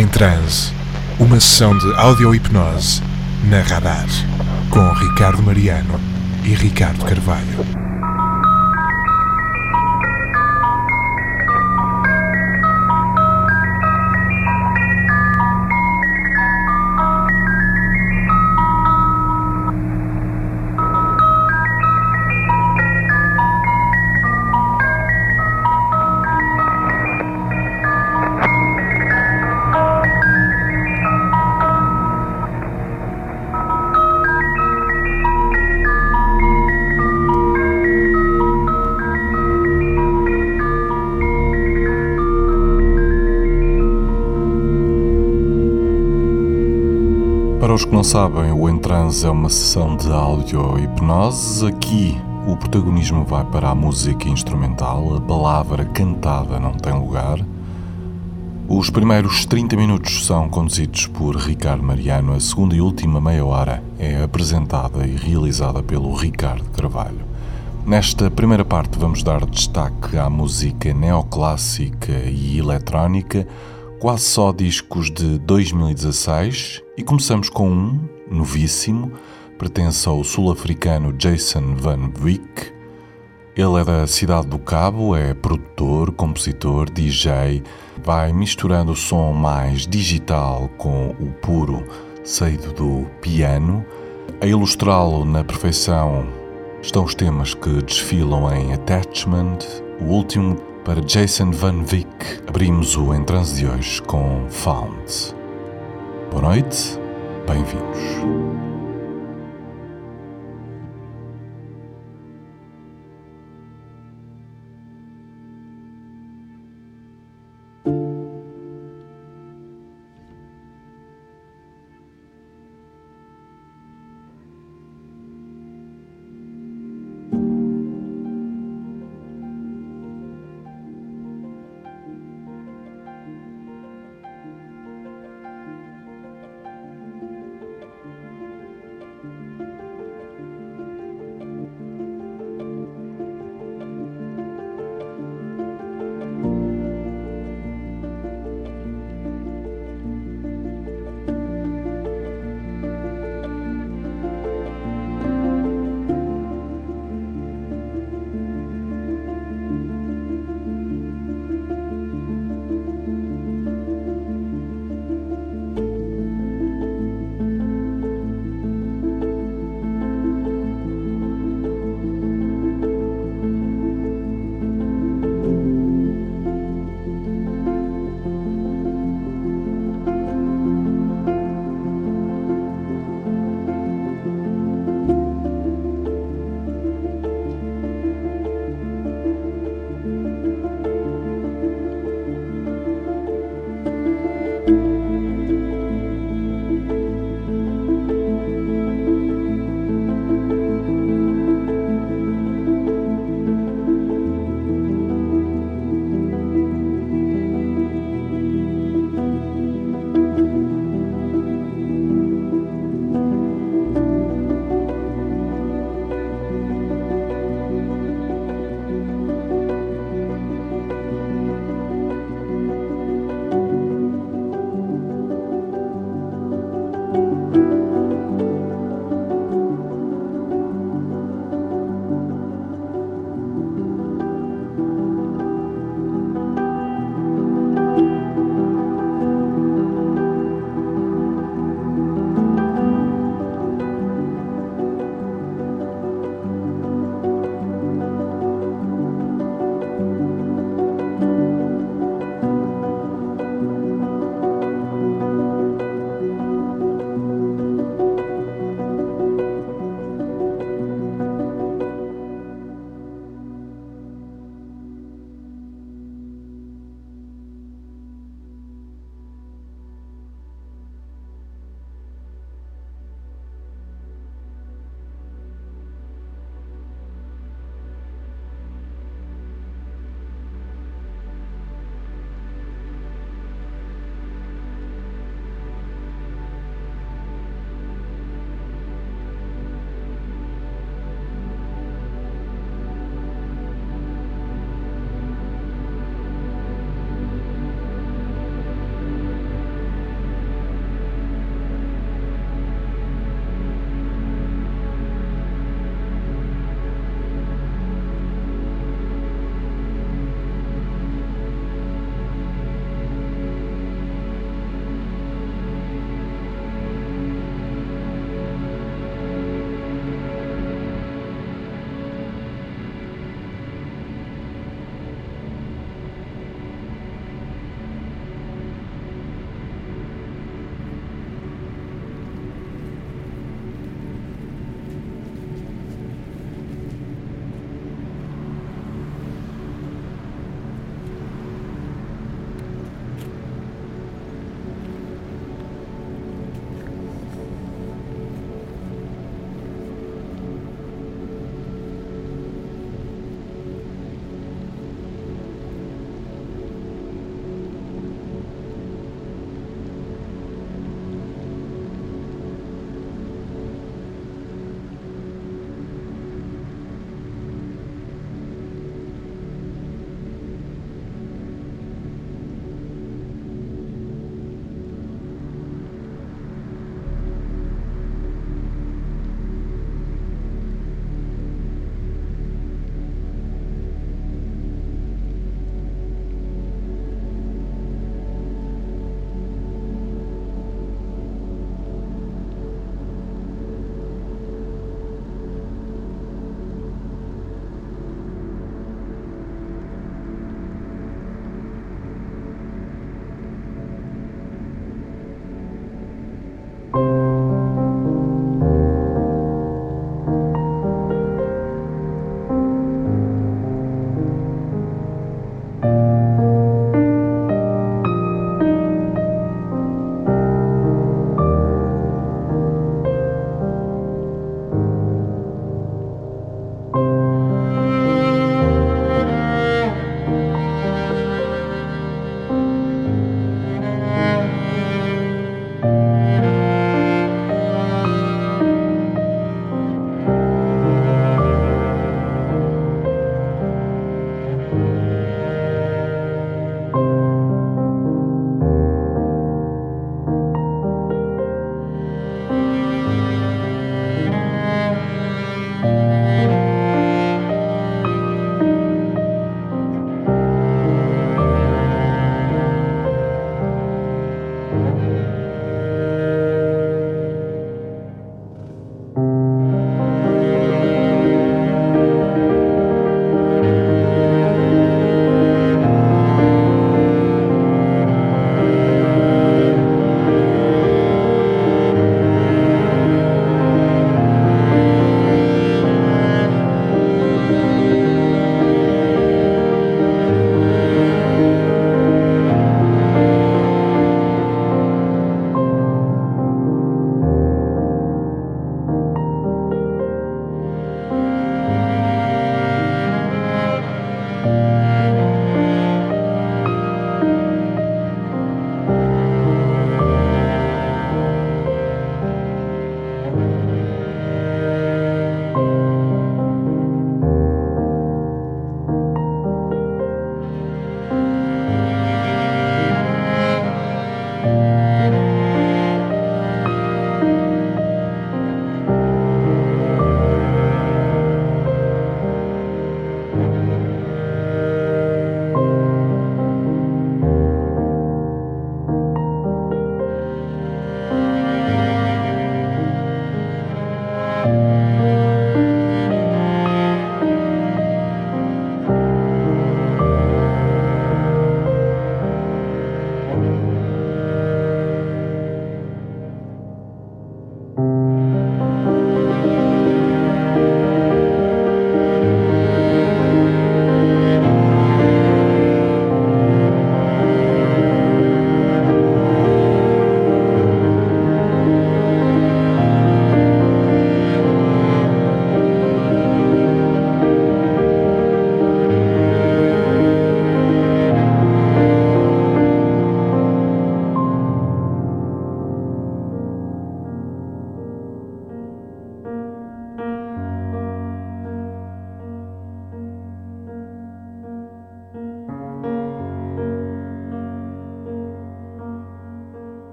Em Transe, uma sessão de audio-hipnose na Radar, com Ricardo Mariano e Ricardo Carvalho. Para os que não sabem, o Em Transe é uma sessão de audio-hipnose. Aqui o protagonismo vai para a música instrumental, a palavra cantada não tem lugar. Os primeiros 30 minutos são conduzidos por Ricardo Mariano, a segunda e última meia hora é apresentada e realizada pelo Ricardo Carvalho. Nesta primeira parte vamos dar destaque à música neoclássica e eletrónica, quase só discos de 2016, e começamos com um novíssimo, pertence ao sul-africano Jason Van Wyk. Ele é da cidade do Cabo, é produtor, compositor, DJ, vai misturando o som mais digital com o puro saído do piano. A ilustrá-lo na perfeição estão os temas que desfilam em Attachment, o último. Para Jason Van Wyk, abrimos o Em Transe de hoje com Found. Boa noite, bem-vindos.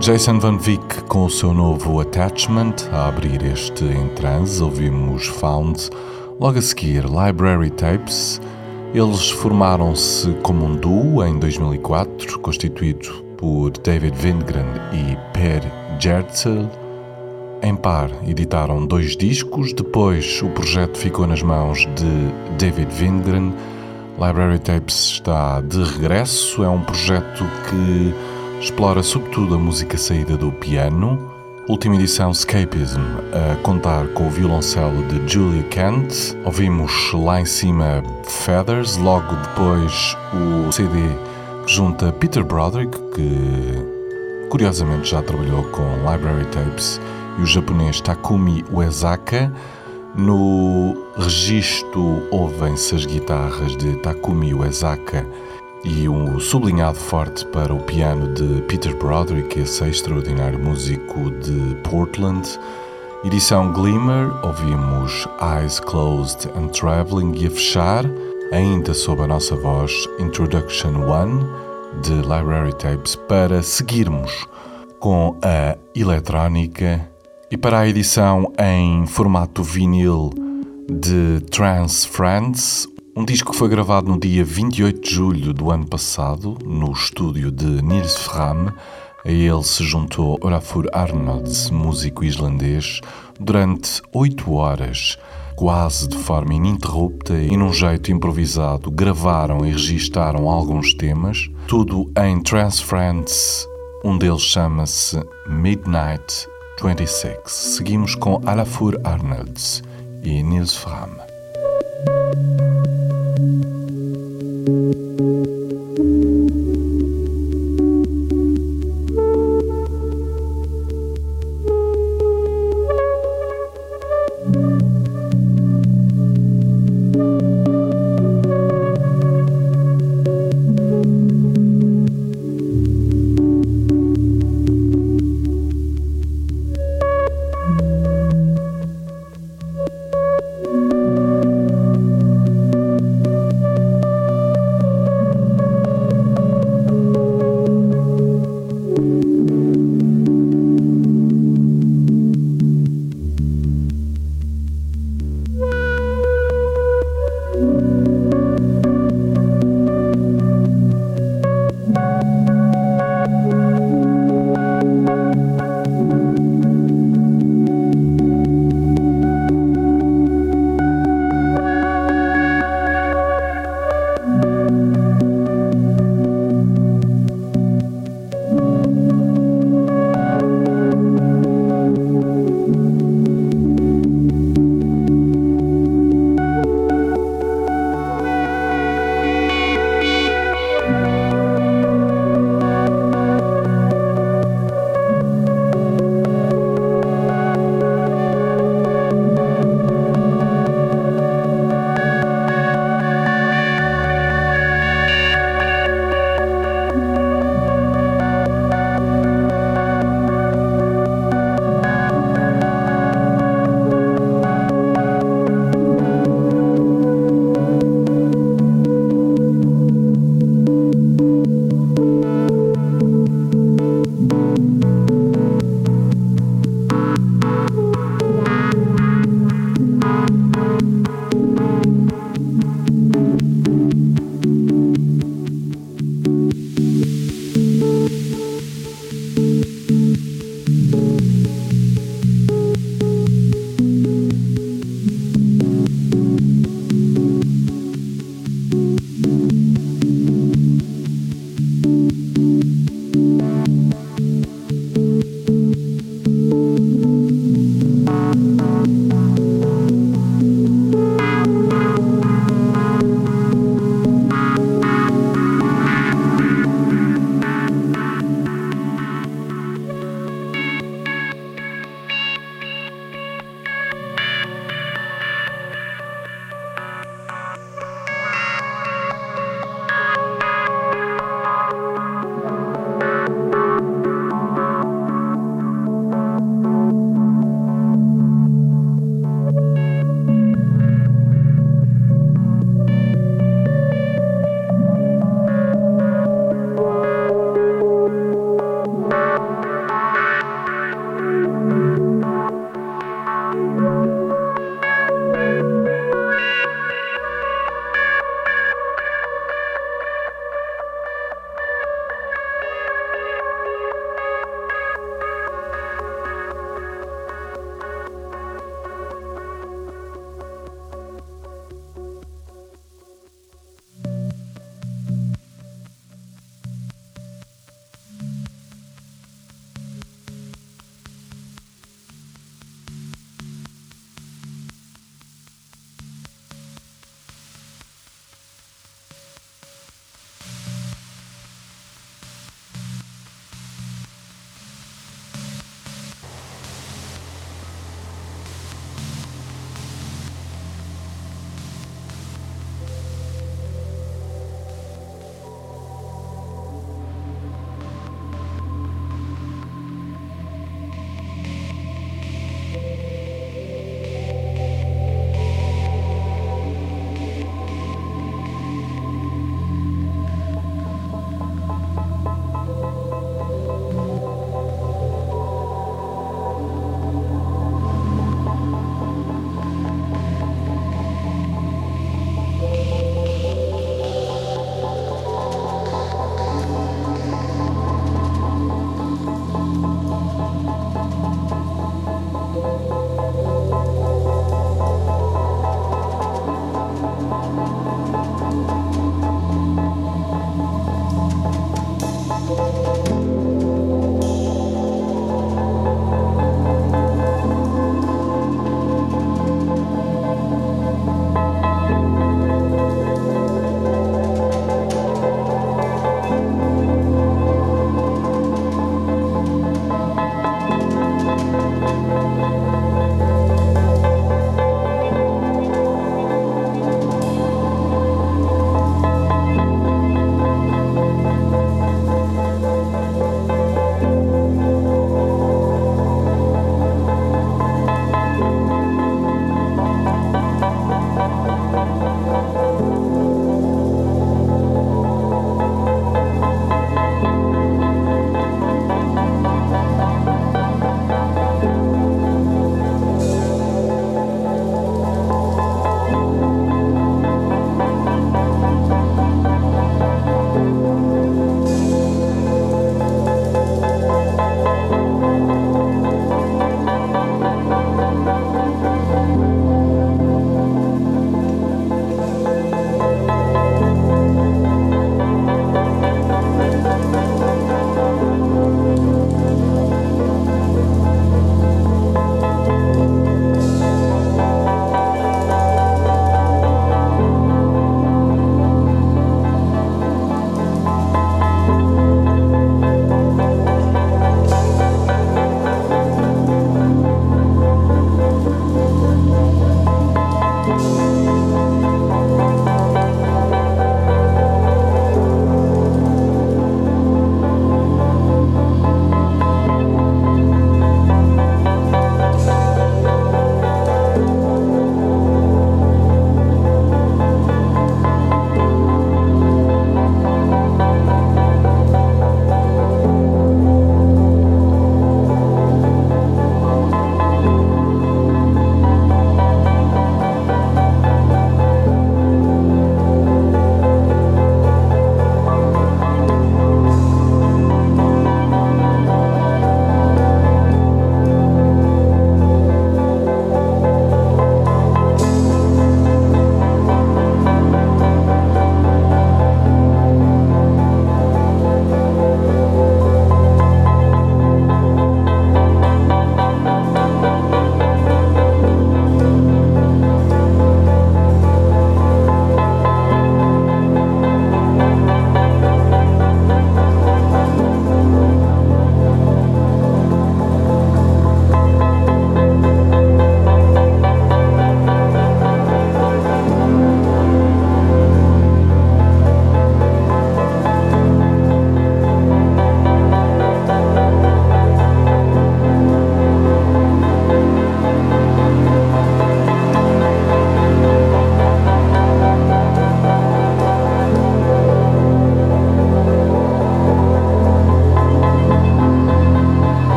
Jason Van Wyk com o seu novo Attachment. A abrir este Em Transe ouvimos Found, logo a seguir Library Tapes. Eles formaram-se como um duo em 2004, constituído por David Windgren e Per Gjertzel. Em par, editaram 2 discos, depois o projeto ficou nas mãos de David Windgren. Library Tapes está de regresso, é um projeto que explora sobretudo a música saída do piano. Última edição Escapism, a contar com o violoncelo de Julia Kent. Ouvimos lá em cima Feathers, logo depois o CD que junta Peter Broderick, que curiosamente já trabalhou com Library Tapes, e o japonês Takumi Uesaka. No registro ouvem-se as guitarras de Takumi Uesaka e um sublinhado forte para o piano de Peter Broderick, esse extraordinário músico de Portland. Edição Glimmer, ouvimos Eyes Closed and Traveling, e a fechar, ainda sob a nossa voz, Introduction 1 de Library Tapes, para seguirmos com a eletrónica. E para a edição em formato vinil de Trance Friends, um disco que foi gravado no dia 28 de julho do ano passado, no estúdio de Nils Fram. A ele se juntou Olafur Arnolds, músico islandês, durante 8 horas, quase de forma ininterrupta e num jeito improvisado, gravaram e registaram alguns temas, tudo em Trance Friends. Um deles chama-se Midnight 26. Seguimos com Olafur Arnolds e Nils Fram.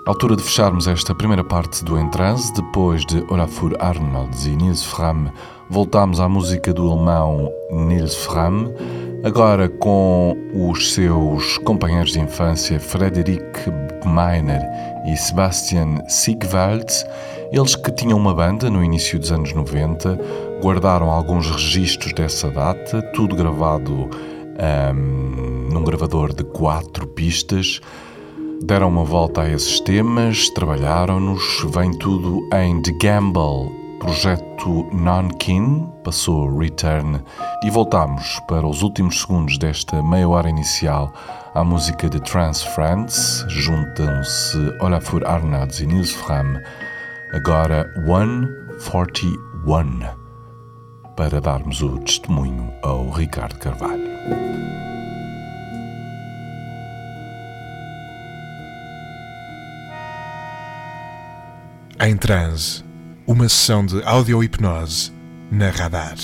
Altura de fecharmos esta primeira parte do Em Transe. Depois de Olafur Arnolds e Nils Frahm, voltámos à música do alemão Nils Frahm, agora com os seus companheiros de infância Frederik Meiner e Sebastian Siegwald. Eles que tinham uma banda no início dos anos 90, guardaram alguns registros dessa data, tudo gravado num gravador de 4 pistas. Deram uma volta a esses temas, trabalharam-nos, vem tudo em The Gamble, projeto Non-Kin, passou Return, e voltamos para os últimos segundos desta meia hora inicial à música de Trance France. Juntam-se Olafur Arnolds e Nils Frahm, agora 141, para darmos o testemunho ao Ricardo Carvalho. Em Transe, uma sessão de audio-hipnose na Radar.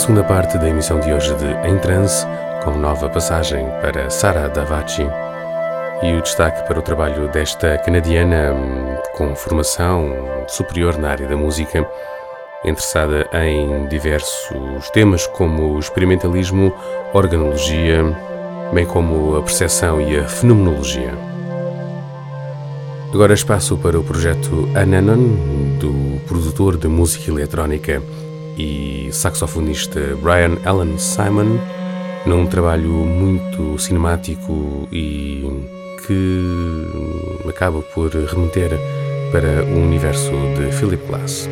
segunda parte da emissão de hoje de Em Trance, com nova passagem para Sara Davachi e o destaque para o trabalho desta canadiana com formação superior na área da música, interessada em diversos temas como o experimentalismo, organologia, bem como a percepção e a fenomenologia. Agora espaço para o projeto Ananon, do produtor de música eletrónica e saxofonista Brian Alan Simon, num trabalho muito cinemático e que acaba por remeter para o universo de Philip Glass.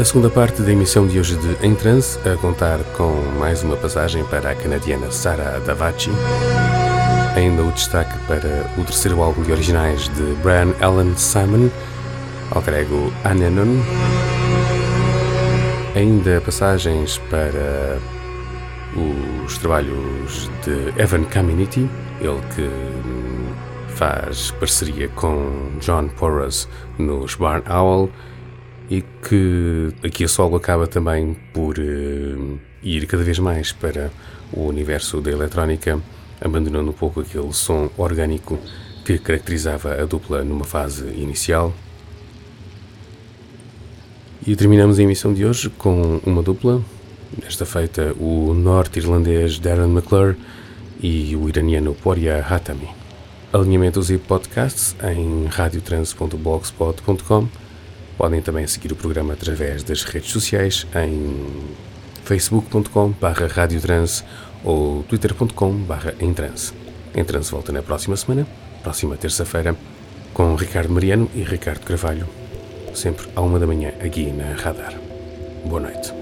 A segunda parte da emissão de hoje de Em Trance, a contar com mais uma passagem para a canadiana Sarah Davachi. Ainda o destaque para o terceiro álbum de originais de Brian Allen Simon, ao grego Anenon. Ainda passagens para os trabalhos de Evan Caminiti, ele que faz parceria com John Porras nos Barn Owl e que aqui a solo acaba também por ir cada vez mais para o universo da eletrónica, abandonando um pouco aquele som orgânico que caracterizava a dupla numa fase inicial. E terminamos a emissão de hoje com uma dupla, desta feita o norte-irlandês Darren McClure e o iraniano Poria Hatami. Alinhamentos e podcasts em radiotrance.blogspot.com. Podem também seguir o programa através das redes sociais em facebook.com/radiotrance ou twitter.com/emtrance. Emtrance volta na próxima semana, próxima terça-feira, com Ricardo Mariano e Ricardo Carvalho, sempre à 1 da manhã aqui na Radar. Boa noite.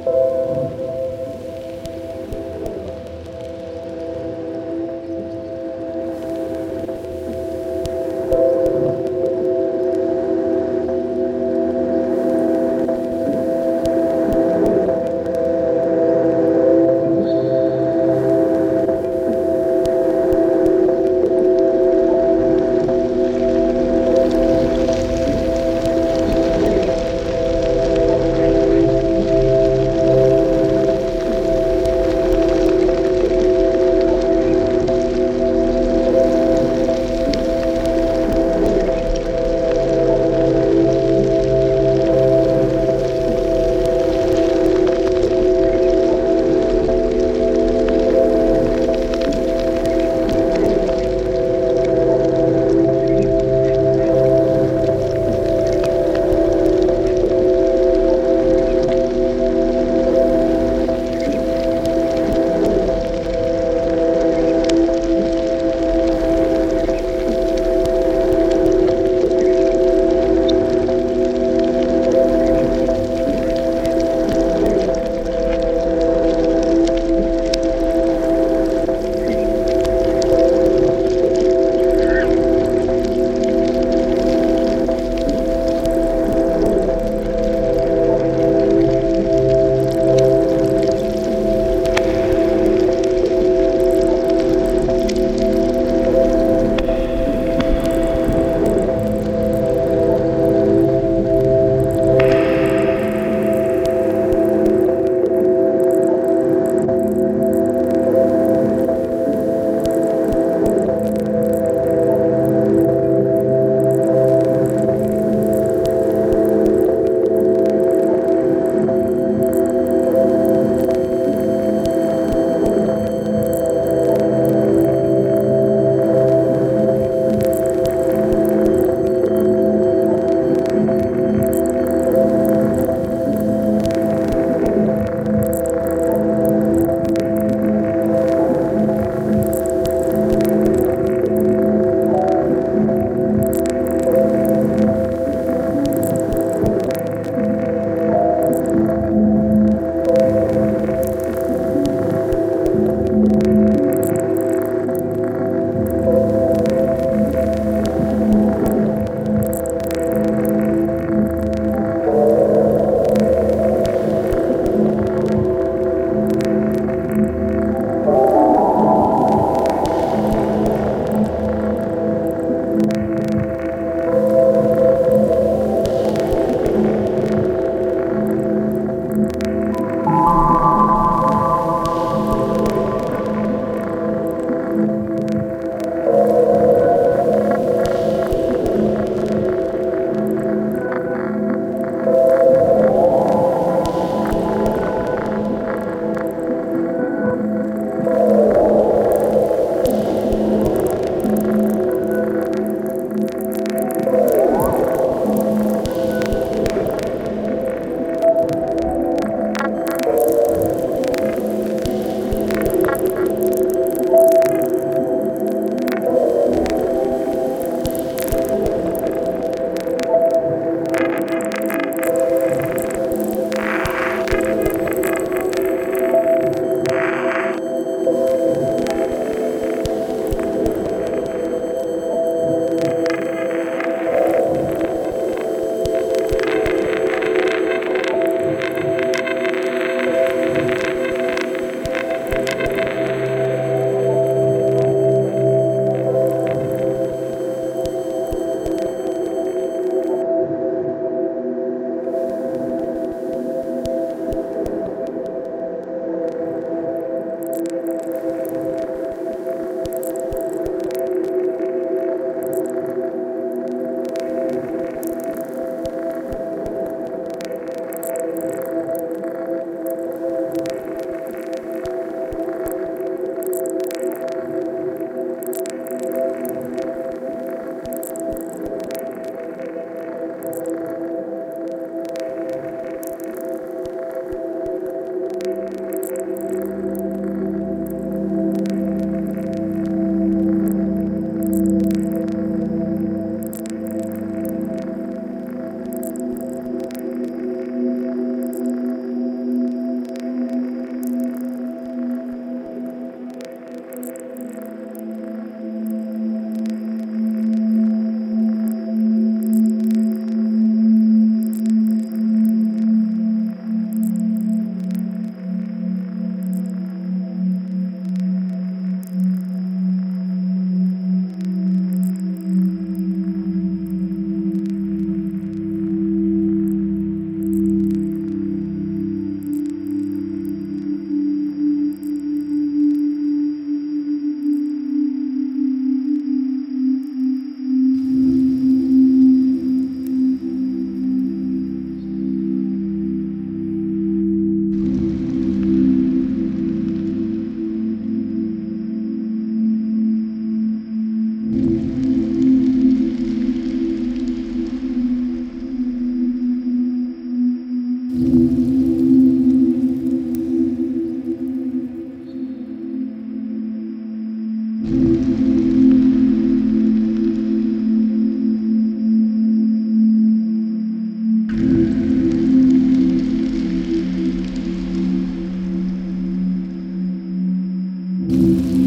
you.